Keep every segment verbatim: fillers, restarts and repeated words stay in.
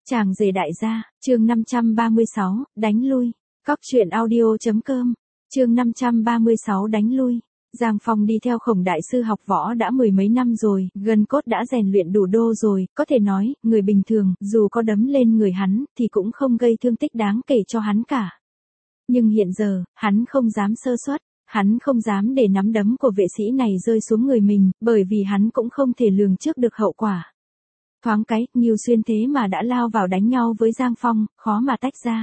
Chàng rể đại gia, chương năm trăm ba mươi sáu, đánh lui. Cóc truyện audio.com, chương năm trăm ba mươi sáu đánh lui. Giang Phong đi theo Khổng đại sư học võ đã mười mấy năm rồi, gân cốt đã rèn luyện đủ đô rồi, có thể nói, người bình thường, dù có đấm lên người hắn, thì cũng không gây thương tích đáng kể cho hắn cả. Nhưng hiện giờ, hắn không dám sơ suất, hắn không dám để nắm đấm của vệ sĩ này rơi xuống người mình, bởi vì hắn cũng không thể lường trước được hậu quả. Thoáng cái, Ngưu Xuyên thế mà đã lao vào đánh nhau với Giang Phong, khó mà tách ra.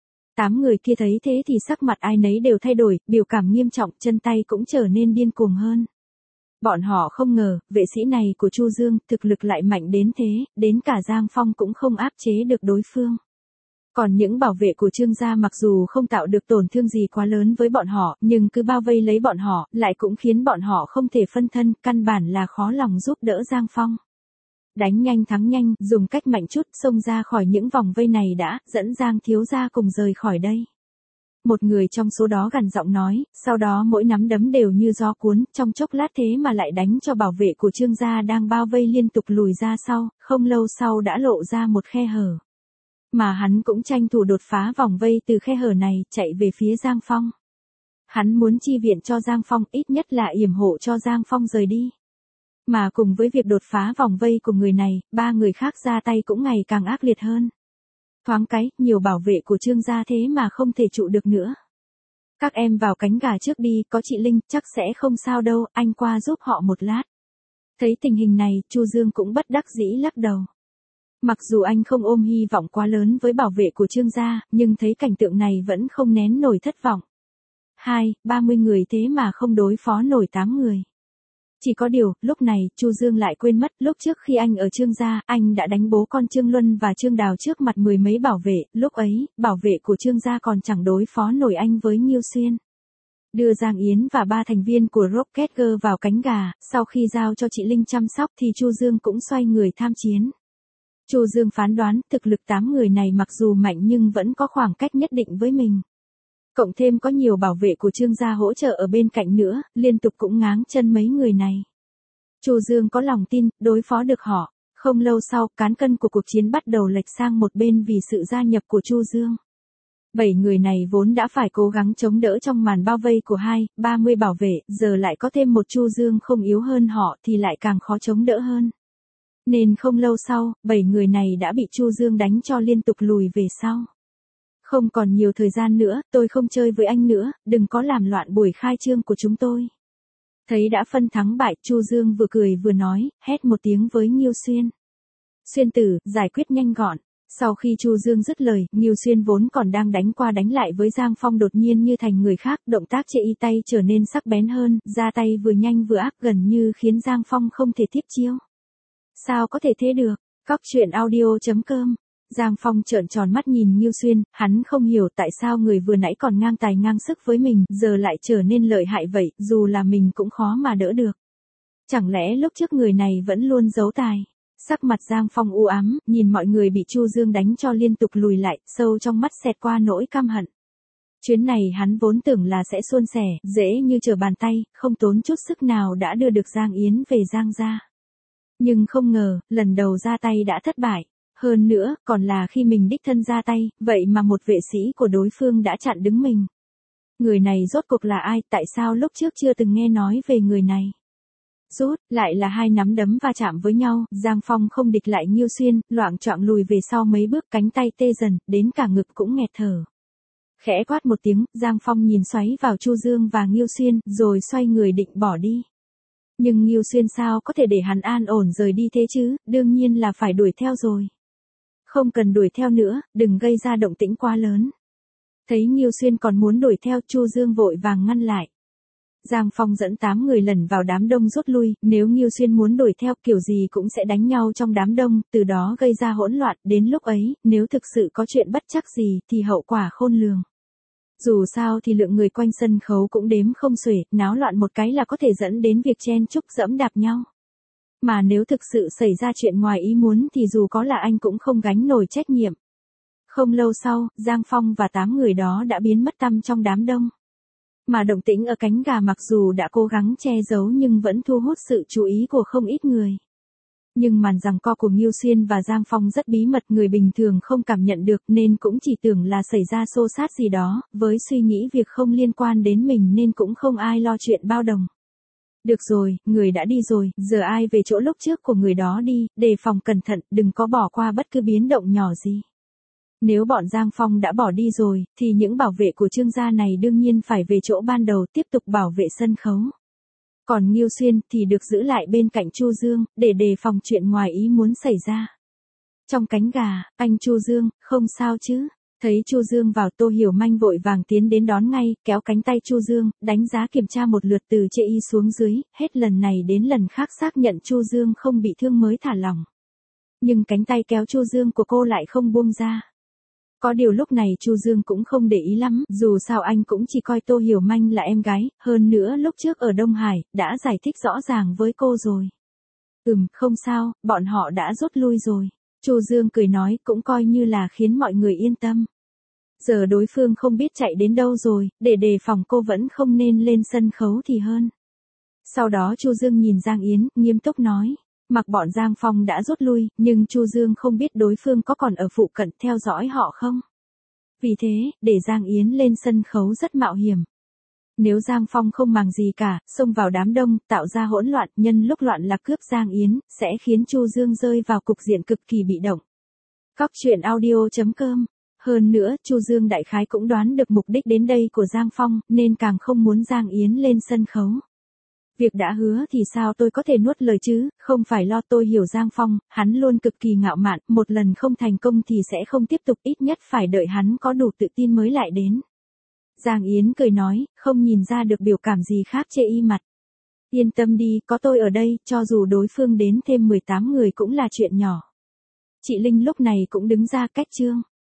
Tám người kia thấy thế thì sắc mặt ai nấy đều thay đổi, biểu cảm nghiêm trọng, chân tay cũng trở nên điên cuồng hơn. Bọn họ không ngờ, vệ sĩ này của Chu Dương, thực lực lại mạnh đến thế, đến cả Giang Phong cũng không áp chế được đối phương. Còn những bảo vệ của Trương gia mặc dù không tạo được tổn thương gì quá lớn với bọn họ, nhưng cứ bao vây lấy bọn họ, lại cũng khiến bọn họ không thể phân thân, căn bản là khó lòng giúp đỡ Giang Phong. Đánh nhanh thắng nhanh, dùng cách mạnh chút, xông ra khỏi những vòng vây này đã, dẫn Giang thiếu gia cùng rời khỏi đây. Một người trong số đó gằn giọng nói, sau đó mỗi nắm đấm đều như gió cuốn, trong chốc lát thế mà lại đánh cho bảo vệ của Trương gia đang bao vây liên tục lùi ra sau, không lâu sau đã lộ ra một khe hở. Mà hắn cũng tranh thủ đột phá vòng vây từ khe hở này, chạy về phía Giang Phong. Hắn muốn chi viện cho Giang Phong, ít nhất là yểm hộ cho Giang Phong rời đi. Mà cùng với việc đột phá vòng vây của người này, ba người khác ra tay cũng ngày càng ác liệt hơn. Thoáng cái, nhiều bảo vệ của Trương gia thế mà không thể trụ được nữa. Các em vào cánh gà trước đi, có chị Linh, chắc sẽ không sao đâu, anh qua giúp họ một lát. Thấy tình hình này, Chu Dương cũng bất đắc dĩ lắc đầu. Mặc dù anh không ôm hy vọng quá lớn với bảo vệ của Trương gia, nhưng thấy cảnh tượng này vẫn không nén nổi thất vọng. Hai, ba mươi người thế mà không đối phó nổi tám người. Chỉ có điều, lúc này, Chu Dương lại quên mất, lúc trước khi anh ở Trương gia, anh đã đánh bố con Trương Luân và Trương Đào trước mặt mười mấy bảo vệ, lúc ấy, bảo vệ của Trương gia còn chẳng đối phó nổi anh với Ngưu Xuyên. Đưa Giang Yến và ba thành viên của Rocket Girl vào cánh gà, sau khi giao cho chị Linh chăm sóc thì Chu Dương cũng xoay người tham chiến. Chu Dương phán đoán, thực lực tám người này mặc dù mạnh nhưng vẫn có khoảng cách nhất định với mình. Cộng thêm có nhiều bảo vệ của Trương gia hỗ trợ ở bên cạnh nữa, liên tục cũng ngáng chân mấy người này. Chu Dương có lòng tin, đối phó được họ. Không lâu sau, cán cân của cuộc chiến bắt đầu lệch sang một bên vì sự gia nhập của Chu Dương. Bảy người này vốn đã phải cố gắng chống đỡ trong màn bao vây của hai, ba mươi bảo vệ, giờ lại có thêm một Chu Dương không yếu hơn họ thì lại càng khó chống đỡ hơn. Nên không lâu sau, bảy người này đã bị Chu Dương đánh cho liên tục lùi về sau. Không còn nhiều thời gian nữa, tôi không chơi với anh nữa, đừng có làm loạn buổi khai trương của chúng tôi. Thấy đã phân thắng bại, Chu Dương vừa cười vừa nói, hét một tiếng với Ngưu Xuyên. Xuyên tử, giải quyết nhanh gọn. Sau khi Chu Dương dứt lời, Ngưu Xuyên vốn còn đang đánh qua đánh lại với Giang Phong đột nhiên như thành người khác, động tác chệ y tay trở nên sắc bén hơn, ra tay vừa nhanh vừa ác gần như khiến Giang Phong không thể tiếp chiêu. Sao có thể thế được? Cóc truyện audio.com. Giang Phong trợn tròn mắt nhìn Ngưu Xuyên, hắn không hiểu tại sao người vừa nãy còn ngang tài ngang sức với mình, giờ lại trở nên lợi hại vậy, dù là mình cũng khó mà đỡ được. Chẳng lẽ lúc trước người này vẫn luôn giấu tài? Sắc mặt Giang Phong u ám, nhìn mọi người bị Chu Dương đánh cho liên tục lùi lại, sâu trong mắt xẹt qua nỗi căm hận. Chuyến này hắn vốn tưởng là sẽ suôn sẻ, dễ như trở bàn tay, không tốn chút sức nào đã đưa được Giang Yến về Giang gia. Nhưng không ngờ, lần đầu ra tay đã thất bại. Hơn nữa, còn là khi mình đích thân ra tay, vậy mà một vệ sĩ của đối phương đã chặn đứng mình. Người này rốt cuộc là ai, tại sao lúc trước chưa từng nghe nói về người này? Rút, lại là hai nắm đấm va chạm với nhau, Giang Phong không địch lại Ngưu Xuyên, loạng choạng lùi về sau mấy bước, cánh tay tê dần, đến cả ngực cũng nghẹt thở. Khẽ quát một tiếng, Giang Phong nhìn xoáy vào Chu Dương và Ngưu Xuyên, rồi xoay người định bỏ đi. Nhưng Ngưu Xuyên sao có thể để hắn an ổn rời đi thế chứ, đương nhiên là phải đuổi theo rồi. Không cần đuổi theo nữa, đừng gây ra động tĩnh quá lớn. Thấy Ngưu Xuyên còn muốn đuổi theo, Chu Dương vội vàng ngăn lại. Giang Phong dẫn tám người lần vào đám đông rút lui, nếu Ngưu Xuyên muốn đuổi theo kiểu gì cũng sẽ đánh nhau trong đám đông, từ đó gây ra hỗn loạn, đến lúc ấy, nếu thực sự có chuyện bất trắc gì thì hậu quả khôn lường. Dù sao thì lượng người quanh sân khấu cũng đếm không xuể, náo loạn một cái là có thể dẫn đến việc chen chúc dẫm đạp nhau. Mà nếu thực sự xảy ra chuyện ngoài ý muốn thì dù có là anh cũng không gánh nổi trách nhiệm. Không lâu sau, Giang Phong và tám người đó đã biến mất tăm trong đám đông. Mà động tĩnh ở cánh gà mặc dù đã cố gắng che giấu nhưng vẫn thu hút sự chú ý của không ít người. Nhưng màn giằng co của Ngưu Xuyên và Giang Phong rất bí mật, người bình thường không cảm nhận được nên cũng chỉ tưởng là xảy ra xô xát gì đó, với suy nghĩ việc không liên quan đến mình nên cũng không ai lo chuyện bao đồng. Được rồi, người đã đi rồi, giờ ai về chỗ lúc trước của người đó đi, đề phòng cẩn thận, đừng có bỏ qua bất cứ biến động nhỏ gì. Nếu bọn Giang Phong đã bỏ đi rồi, thì những bảo vệ của Trương gia này đương nhiên phải về chỗ ban đầu tiếp tục bảo vệ sân khấu. Còn Ngưu Xuyên thì được giữ lại bên cạnh Chu Dương, để đề phòng chuyện ngoài ý muốn xảy ra. Trong cánh gà, anh Chu Dương, không sao chứ? Thấy Chu Dương vào, Tô Hiểu Manh vội vàng tiến đến đón ngay, kéo cánh tay Chu Dương, đánh giá kiểm tra một lượt từ chê y xuống dưới, hết lần này đến lần khác xác nhận Chu Dương không bị thương mới thả lỏng. Nhưng cánh tay kéo Chu Dương của cô lại không buông ra. Có điều lúc này Chu Dương cũng không để ý lắm, dù sao anh cũng chỉ coi Tô Hiểu Manh là em gái, hơn nữa lúc trước ở Đông Hải, đã giải thích rõ ràng với cô rồi. Ừm, không sao, bọn họ đã rút lui rồi. Chu Dương cười nói, cũng coi như là khiến mọi người yên tâm. Giờ đối phương không biết chạy đến đâu rồi, để đề phòng cô vẫn không nên lên sân khấu thì hơn. Sau đó Chu Dương nhìn Giang Yến, nghiêm túc nói. Mặc bọn Giang Phong đã rút lui, nhưng Chu Dương không biết đối phương có còn ở phụ cận theo dõi họ không. Vì thế, để Giang Yến lên sân khấu rất mạo hiểm. Nếu Giang Phong không màng gì cả, xông vào đám đông, tạo ra hỗn loạn, nhân lúc loạn lạc cướp Giang Yến, sẽ khiến Chu Dương rơi vào cục diện cực kỳ bị động. Cóc truyện audio chấm com. Hơn nữa, Chu Dương đại khái cũng đoán được mục đích đến đây của Giang Phong, nên càng không muốn Giang Yến lên sân khấu. Việc đã hứa thì sao tôi có thể nuốt lời chứ, không phải lo. Tôi hiểu Giang Phong, hắn luôn cực kỳ ngạo mạn, một lần không thành công thì sẽ không tiếp tục, ít nhất phải đợi hắn có đủ tự tin mới lại đến. Giang Yến cười nói, không nhìn ra được biểu cảm gì khác chê y mặt. Yên tâm đi, có tôi ở đây, cho dù đối phương đến thêm mười tám người cũng là chuyện nhỏ. Chị Linh lúc này cũng đứng ra cách Trương